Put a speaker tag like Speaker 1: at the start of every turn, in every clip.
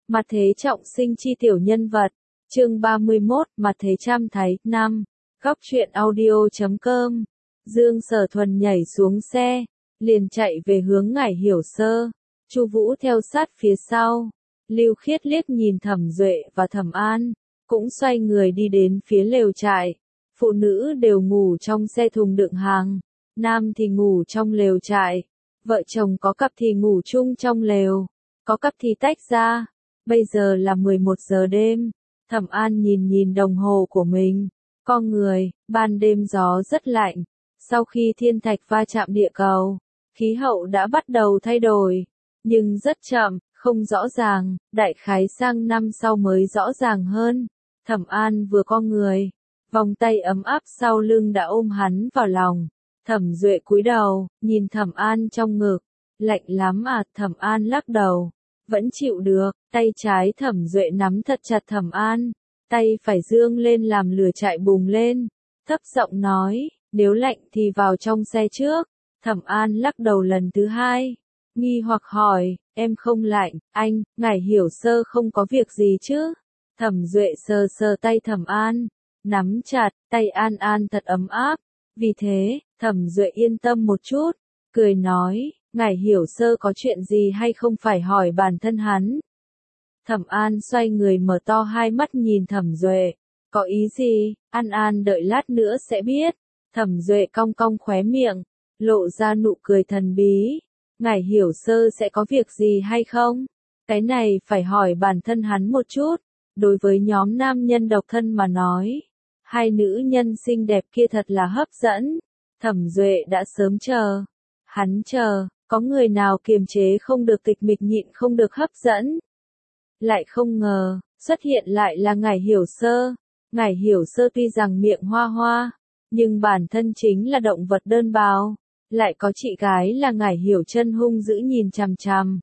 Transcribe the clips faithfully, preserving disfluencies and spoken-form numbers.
Speaker 1: Mặt thế trọng sinh chi tiểu nhân vật. Chương ba mươi mốt, mặt thế trăm thái, năm. Góc truyện audio chấm com. Dương Sở Thuần nhảy xuống xe, liền chạy về hướng Ngải Hiểu Sơ. Chu Vũ theo sát phía sau. Lưu Khiết liếc nhìn Thẩm Duệ và Thẩm An, cũng xoay người đi đến phía lều trại. Phụ nữ đều ngủ trong xe thùng đựng hàng, nam thì ngủ trong lều trại, vợ chồng có cặp thì ngủ chung trong lều, có cặp thì tách ra. Bây giờ là mười một giờ đêm, Thẩm An nhìn nhìn đồng hồ của mình, con người, ban đêm gió rất lạnh, sau khi thiên thạch va chạm địa cầu, khí hậu đã bắt đầu thay đổi, nhưng rất chậm, không rõ ràng, đại khái sang năm sau mới rõ ràng hơn. Thẩm An vừa con người, vòng tay ấm áp sau lưng đã ôm hắn vào lòng. Thẩm Duệ cúi đầu, nhìn Thẩm An trong ngực, lạnh lắm à? Thẩm An lắc đầu, vẫn chịu được. Tay trái Thẩm Duệ nắm thật chặt Thẩm An, tay phải dương lên làm lửa trại bùng lên, thấp giọng nói, nếu lạnh thì vào trong xe trước. Thẩm An lắc đầu lần thứ hai, nghi hoặc hỏi, em không lạnh, anh? Ngải Hiểu Sơ không có việc gì chứ? Thẩm Duệ sờ sờ tay Thẩm An, nắm chặt, tay An An thật ấm áp. Vì thế, Thẩm Duệ yên tâm một chút, cười nói, Ngải Hiểu Sơ có chuyện gì hay không phải hỏi bản thân hắn. Thẩm An xoay người mở to hai mắt nhìn Thẩm Duệ, có ý gì? An An đợi lát nữa sẽ biết. Thẩm Duệ cong cong khóe miệng, lộ ra nụ cười thần bí. Ngải Hiểu Sơ sẽ có việc gì hay không? Cái này phải hỏi bản thân hắn một chút. Đối với nhóm nam nhân độc thân mà nói, hai nữ nhân xinh đẹp kia thật là hấp dẫn. Thẩm Duệ đã sớm chờ. Hắn chờ, có người nào kiềm chế không được tịch mịch nhịn không được hấp dẫn. Lại không ngờ, xuất hiện lại là Ngải Hiểu Sơ. Ngải Hiểu Sơ tuy rằng miệng hoa hoa, nhưng bản thân chính là động vật đơn bào, lại có chị gái là Ngải Hiểu Chân hung dữ nhìn chằm chằm.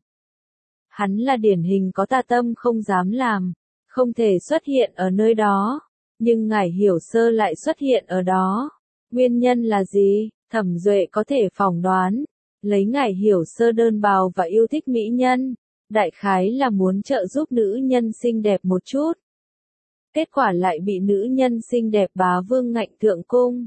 Speaker 1: Hắn là điển hình có tà tâm không dám làm, không thể xuất hiện ở nơi đó, nhưng Ngải Hiểu Sơ lại xuất hiện ở đó. Nguyên nhân là gì? Thẩm Duệ có thể phỏng đoán, lấy Ngải Hiểu Sơ đơn bào và yêu thích mỹ nhân, đại khái là muốn trợ giúp nữ nhân xinh đẹp một chút. Kết quả lại bị nữ nhân xinh đẹp bá vương ngạnh thượng cung.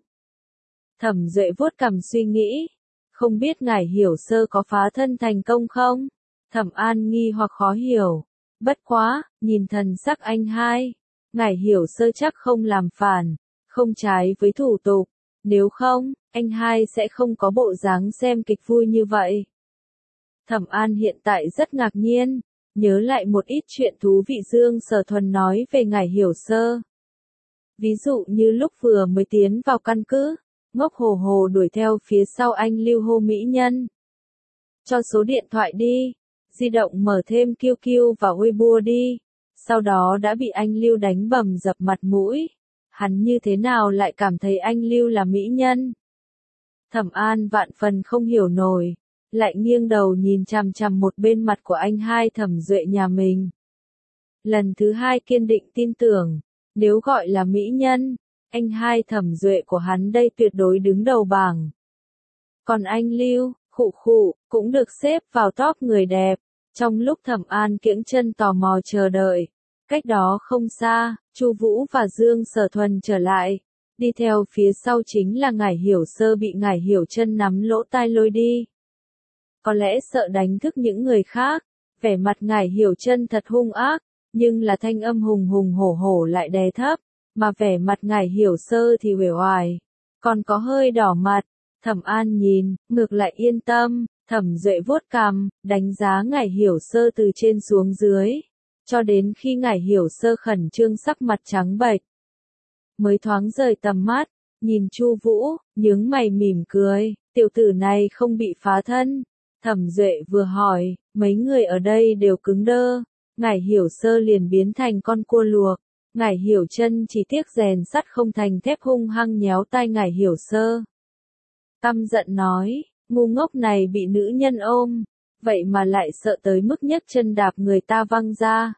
Speaker 1: Thẩm Duệ vuốt cằm suy nghĩ, không biết Ngải Hiểu Sơ có phá thân thành công không? Thẩm An nghi hoặc khó hiểu, bất quá, nhìn thần sắc anh hai, Ngải Hiểu Sơ chắc không làm phản, không trái với thủ tục, nếu không, anh hai sẽ không có bộ dáng xem kịch vui như vậy. Thẩm An hiện tại rất ngạc nhiên, nhớ lại một ít chuyện thú vị Dương Sở Thuần nói về Ngải Hiểu Sơ. Ví dụ như lúc vừa mới tiến vào căn cứ, ngốc hồ hồ đuổi theo phía sau anh Lưu hô mỹ nhân. Cho số điện thoại đi, di động mở thêm Q Q và Weibo đi, sau đó đã bị anh Lưu đánh bầm dập mặt mũi. Hắn như thế nào lại cảm thấy anh Lưu là mỹ nhân? Thẩm An vạn phần không hiểu nổi, lại nghiêng đầu nhìn chằm chằm một bên mặt của anh hai Thẩm Duệ nhà mình. Lần thứ hai kiên định tin tưởng, nếu gọi là mỹ nhân, anh hai Thẩm Duệ của hắn đây tuyệt đối đứng đầu bảng. Còn anh Lưu, khụ khụ, cũng được xếp vào top người đẹp. Trong lúc Thẩm An kiễng chân tò mò chờ đợi, cách đó không xa, Chu Vũ và Dương Sở Thuần trở lại, đi theo phía sau chính là Ngải Hiểu Sơ bị Ngải Hiểu Chân nắm lỗ tai lôi đi. Có lẽ sợ đánh thức những người khác, vẻ mặt Ngải Hiểu Chân thật hung ác, nhưng là thanh âm hùng hùng hổ hổ lại đè thấp, mà vẻ mặt Ngải Hiểu Sơ thì uể oải, còn có hơi đỏ mặt. Thẩm An nhìn, ngược lại yên tâm. Thẩm Duệ vuốt cằm, đánh giá Ngải Hiểu Sơ từ trên xuống dưới, cho đến khi Ngải Hiểu Sơ khẩn trương sắc mặt trắng bệch, mới thoáng rời tầm mắt, nhìn Chu Vũ, nhướng mày mỉm cười, tiểu tử này không bị phá thân. Thẩm Duệ vừa hỏi, mấy người ở đây đều cứng đơ, Ngải Hiểu Sơ liền biến thành con cua luộc. Ngải Hiểu Chân chỉ tiếc rèn sắt không thành thép hung hăng nhéo tai Ngải Hiểu Sơ. Căm giận nói, ngu ngốc này bị nữ nhân ôm, vậy mà lại sợ tới mức nhấc chân đạp người ta văng ra.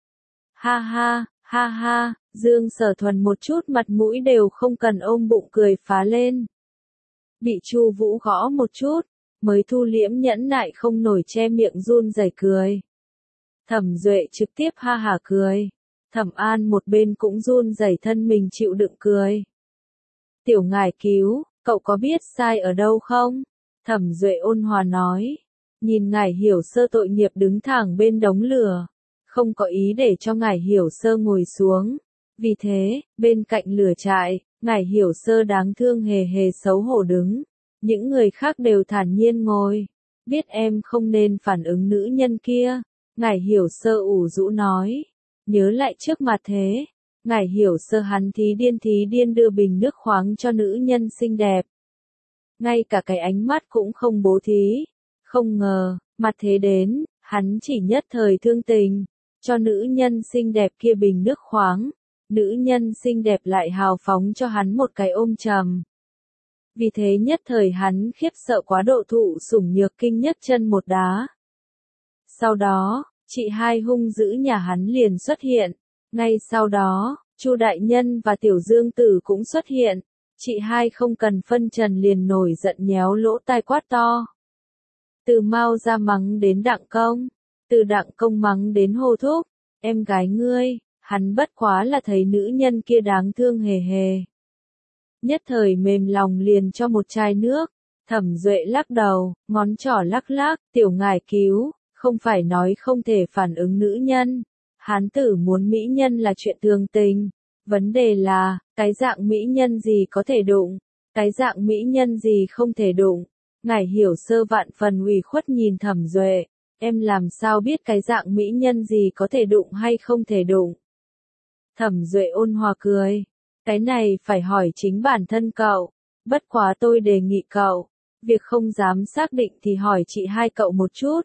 Speaker 1: Ha ha, ha ha, Dương Sở Thuần một chút mặt mũi đều không cần ôm bụng cười phá lên. Bị Chu Vũ gõ một chút, mới thu liễm nhẫn nại không nổi che miệng run rẩy cười. Thẩm Duệ trực tiếp ha hả cười. Thẩm An một bên cũng run rẩy thân mình chịu đựng cười. Tiểu ngải cứu, cậu có biết sai ở đâu không? Thẩm Duệ ôn hòa nói. Nhìn ngải hiểu sơ tội nghiệp đứng thẳng bên đống lửa. Không có ý để cho ngải hiểu sơ ngồi xuống. Vì thế, bên cạnh lửa trại, ngải hiểu sơ đáng thương hề hề xấu hổ đứng. Những người khác đều thản nhiên ngồi. Biết em không nên phản ứng nữ nhân kia. Ngải hiểu sơ ủ rũ nói. Nhớ lại trước mặt thế. Ngải hiểu sơ hắn thí điên thí điên đưa bình nước khoáng cho nữ nhân xinh đẹp. Ngay cả cái ánh mắt cũng không bố thí. Không ngờ, mặt thế đến, hắn chỉ nhất thời thương tình. Cho nữ nhân xinh đẹp kia bình nước khoáng. Nữ nhân xinh đẹp lại hào phóng cho hắn một cái ôm trầm. Vì thế nhất thời hắn khiếp sợ quá độ thụ sủng nhược kinh nhấc chân một đá. Sau đó, chị hai hung dữ nhà hắn liền xuất hiện. Ngay sau đó, Chu đại nhân và Tiểu Dương Tử cũng xuất hiện. Chị hai không cần phân trần liền nổi giận nhéo lỗ tai quát to. Từ Mao ra mắng đến Đặng Công, từ Đặng Công mắng đến Hồ Thúc, em gái ngươi, hắn bất quá là thấy nữ nhân kia đáng thương hề hề. Nhất thời mềm lòng liền cho một chai nước. Thẩm Duệ lắc đầu, ngón trỏ lắc lắc, tiểu ngải cứu, không phải nói không thể phản ứng nữ nhân. Hán tử muốn mỹ nhân là chuyện thường tình. Vấn đề là, cái dạng mỹ nhân gì có thể đụng, cái dạng mỹ nhân gì không thể đụng. Ngải hiểu sơ vạn phần ủy khuất nhìn Thẩm Duệ, em làm sao biết cái dạng mỹ nhân gì có thể đụng hay không thể đụng. Thẩm Duệ ôn hòa cười, cái này phải hỏi chính bản thân cậu, bất quá tôi đề nghị cậu, việc không dám xác định thì hỏi chị hai cậu một chút.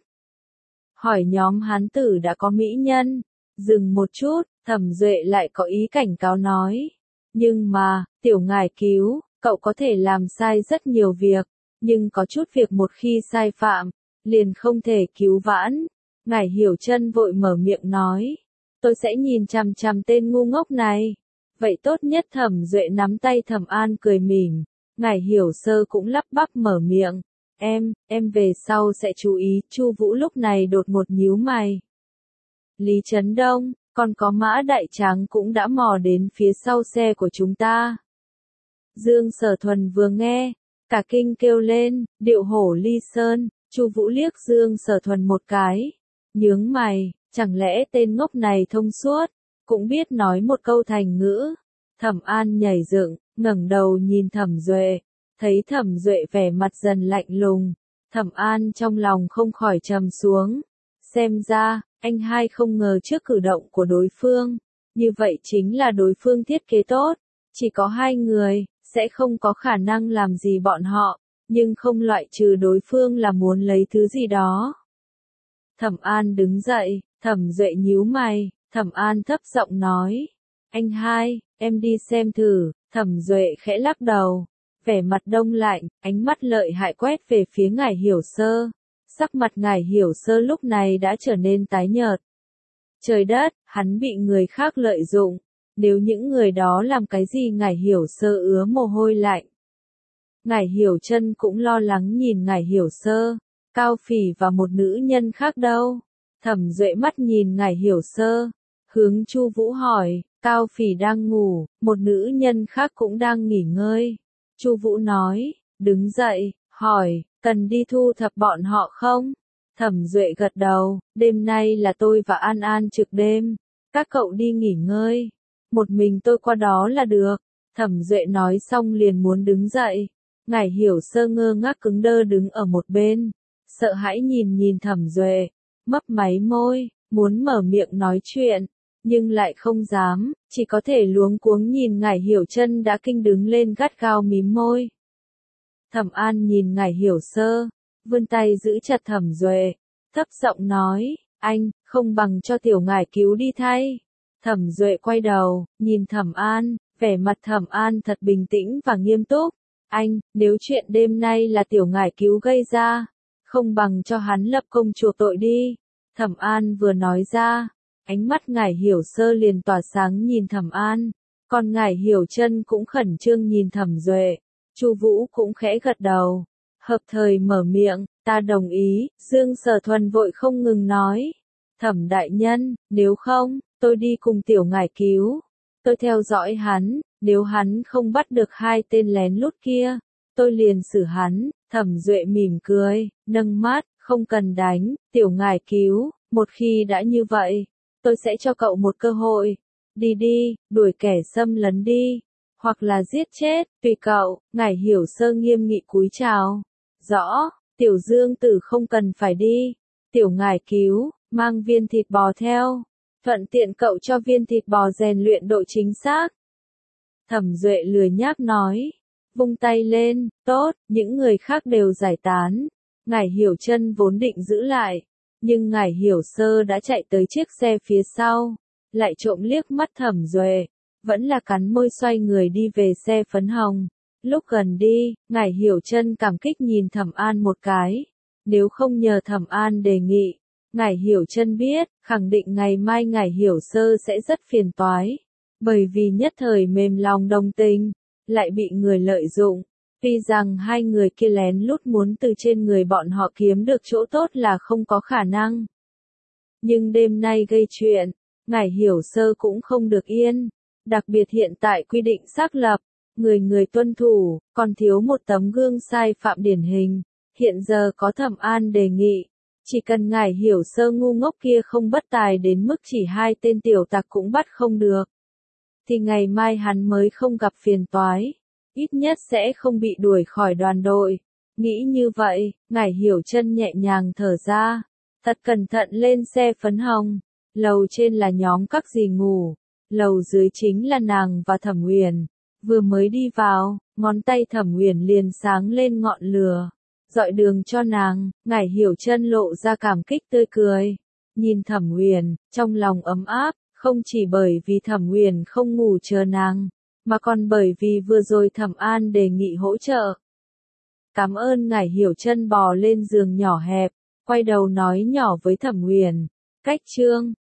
Speaker 1: Hỏi nhóm hán tử đã có mỹ nhân, dừng một chút, Thẩm Duệ lại có ý cảnh cáo nói. Nhưng mà, tiểu ngải cứu, cậu có thể làm sai rất nhiều việc, nhưng có chút việc một khi sai phạm, liền không thể cứu vãn. Ngải hiểu chân vội mở miệng nói. Tôi sẽ nhìn chằm chằm tên ngu ngốc này. Vậy tốt nhất Thẩm Duệ nắm tay Thẩm An cười mỉm. Ngải hiểu sơ cũng lắp bắp mở miệng. Em, em về sau sẽ chú ý. Chu Vũ lúc này đột ngột nhíu mày. Lý Trấn Đông, còn có Mã Đại Tráng cũng đã mò đến phía sau xe của chúng ta. Dương Sở Thuần vừa nghe, cả kinh kêu lên, điệu hổ ly sơn. Chu Vũ liếc Dương Sở Thuần một cái, nhướng mày, chẳng lẽ tên ngốc này thông suốt, cũng biết nói một câu thành ngữ. Thẩm An nhảy dựng, ngẩng đầu nhìn Thẩm Duệ, thấy Thẩm Duệ vẻ mặt dần lạnh lùng, Thẩm An trong lòng không khỏi trầm xuống. Xem ra, anh hai không ngờ trước cử động của đối phương, như vậy chính là đối phương thiết kế tốt, chỉ có hai người, sẽ không có khả năng làm gì bọn họ, nhưng không loại trừ đối phương là muốn lấy thứ gì đó. Thẩm An đứng dậy, Thẩm Duệ nhíu mày, Thẩm An thấp giọng nói, anh hai, em đi xem thử. Thẩm Duệ khẽ lắc đầu, vẻ mặt đông lạnh, ánh mắt lợi hại quét về phía Ngải Hiểu Sơ. Sắc mặt Ngải Hiểu Sơ lúc này đã trở nên tái nhợt. Trời đất, hắn bị người khác lợi dụng, nếu những người đó làm cái gì Ngải Hiểu Sơ ứa mồ hôi lạnh. Ngải Hiểu Chân cũng lo lắng nhìn Ngải Hiểu Sơ, Cao Phỉ và một nữ nhân khác đâu. Thẩm Duệ mắt nhìn Ngải Hiểu Sơ, hướng Chu Vũ hỏi, Cao Phỉ đang ngủ, một nữ nhân khác cũng đang nghỉ ngơi. Chu Vũ nói, đứng dậy, hỏi, cần đi thu thập bọn họ không? Thẩm Duệ gật đầu, đêm nay là tôi và An An trực đêm, các cậu đi nghỉ ngơi, một mình tôi qua đó là được. Thẩm Duệ nói xong liền muốn đứng dậy, Ngải Hiểu Sơ ngơ ngác cứng đơ đứng ở một bên, sợ hãi nhìn nhìn Thẩm Duệ, mấp máy môi, muốn mở miệng nói chuyện, nhưng lại không dám, chỉ có thể luống cuống nhìn Ngải Hiểu Chân đã kinh đứng lên gắt gao mím môi. Thẩm An nhìn Ngải Hiểu Sơ, vươn tay giữ chặt Thẩm Duệ, thấp giọng nói, anh, không bằng cho tiểu Ngải cứu đi thay. Thẩm Duệ quay đầu, nhìn Thẩm An, vẻ mặt Thẩm An thật bình tĩnh và nghiêm túc. Anh, nếu chuyện đêm nay là tiểu Ngải cứu gây ra, không bằng cho hắn lập công chuộc tội đi. Thẩm An vừa nói ra, ánh mắt Ngải Hiểu Sơ liền tỏa sáng nhìn Thẩm An, còn Ngải Hiểu Chân cũng khẩn trương nhìn Thẩm Duệ. Chu Vũ cũng khẽ gật đầu, hợp thời mở miệng, ta đồng ý. Dương Sở Thuần vội không ngừng nói, Thẩm đại nhân, nếu không, tôi đi cùng tiểu ngải cứu. Tôi theo dõi hắn, nếu hắn không bắt được hai tên lén lút kia, tôi liền xử hắn. Thẩm Duệ mỉm cười, nâng mắt, không cần đánh, tiểu ngải cứu, một khi đã như vậy, tôi sẽ cho cậu một cơ hội. Đi đi, đuổi kẻ xâm lấn đi, hoặc là giết chết, tùy cậu. Ngải Hiểu Sơ nghiêm nghị cúi chào. Rõ, tiểu dương tử không cần phải đi. Tiểu ngải cứu, mang viên thịt bò theo. Thuận tiện cậu cho viên thịt bò rèn luyện độ chính xác. Thẩm Duệ lười nhác nói. Vung tay lên, tốt, những người khác đều giải tán. Ngải Hiểu Chân vốn định giữ lại, nhưng Ngải Hiểu Sơ đã chạy tới chiếc xe phía sau, lại trộm liếc mắt Thẩm Duệ, vẫn là cắn môi xoay người đi về xe phấn hồng. Lúc gần đi, Ngải Hiểu Chân cảm kích nhìn Thẩm An một cái, nếu không nhờ Thẩm An đề nghị, Ngải Hiểu Chân biết, khẳng định ngày mai Ngải Hiểu Sơ sẽ rất phiền toái, bởi vì nhất thời mềm lòng đồng tình, lại bị người lợi dụng. Tuy rằng hai người kia lén lút muốn từ trên người bọn họ kiếm được chỗ tốt là không có khả năng. Nhưng đêm nay gây chuyện, Ngải Hiểu Sơ cũng không được yên. Đặc biệt hiện tại quy định xác lập, người người tuân thủ, còn thiếu một tấm gương sai phạm điển hình. Hiện giờ có Thẩm An đề nghị, chỉ cần Ngải Hiểu Sơ ngu ngốc kia không bất tài đến mức chỉ hai tên tiểu tặc cũng bắt không được, thì ngày mai hắn mới không gặp phiền toái, ít nhất sẽ không bị đuổi khỏi đoàn đội. Nghĩ như vậy, Ngải Hiểu Chân nhẹ nhàng thở ra, thật cẩn thận lên xe phấn hồng. Lầu trên là nhóm các dì ngủ, lầu dưới chính là nàng và Thẩm Uyển. Vừa mới đi vào, ngón tay Thẩm Uyển liền sáng lên ngọn lửa, dọi đường cho nàng. Ngải Hiểu Chân lộ ra cảm kích tươi cười, nhìn Thẩm Uyển, trong lòng ấm áp, không chỉ bởi vì Thẩm Uyển không ngủ chờ nàng, mà còn bởi vì vừa rồi Thẩm An đề nghị hỗ trợ. Cảm ơn. Ngải Hiểu Chân bò lên giường nhỏ hẹp, quay đầu nói nhỏ với Thẩm Uyển, cách chương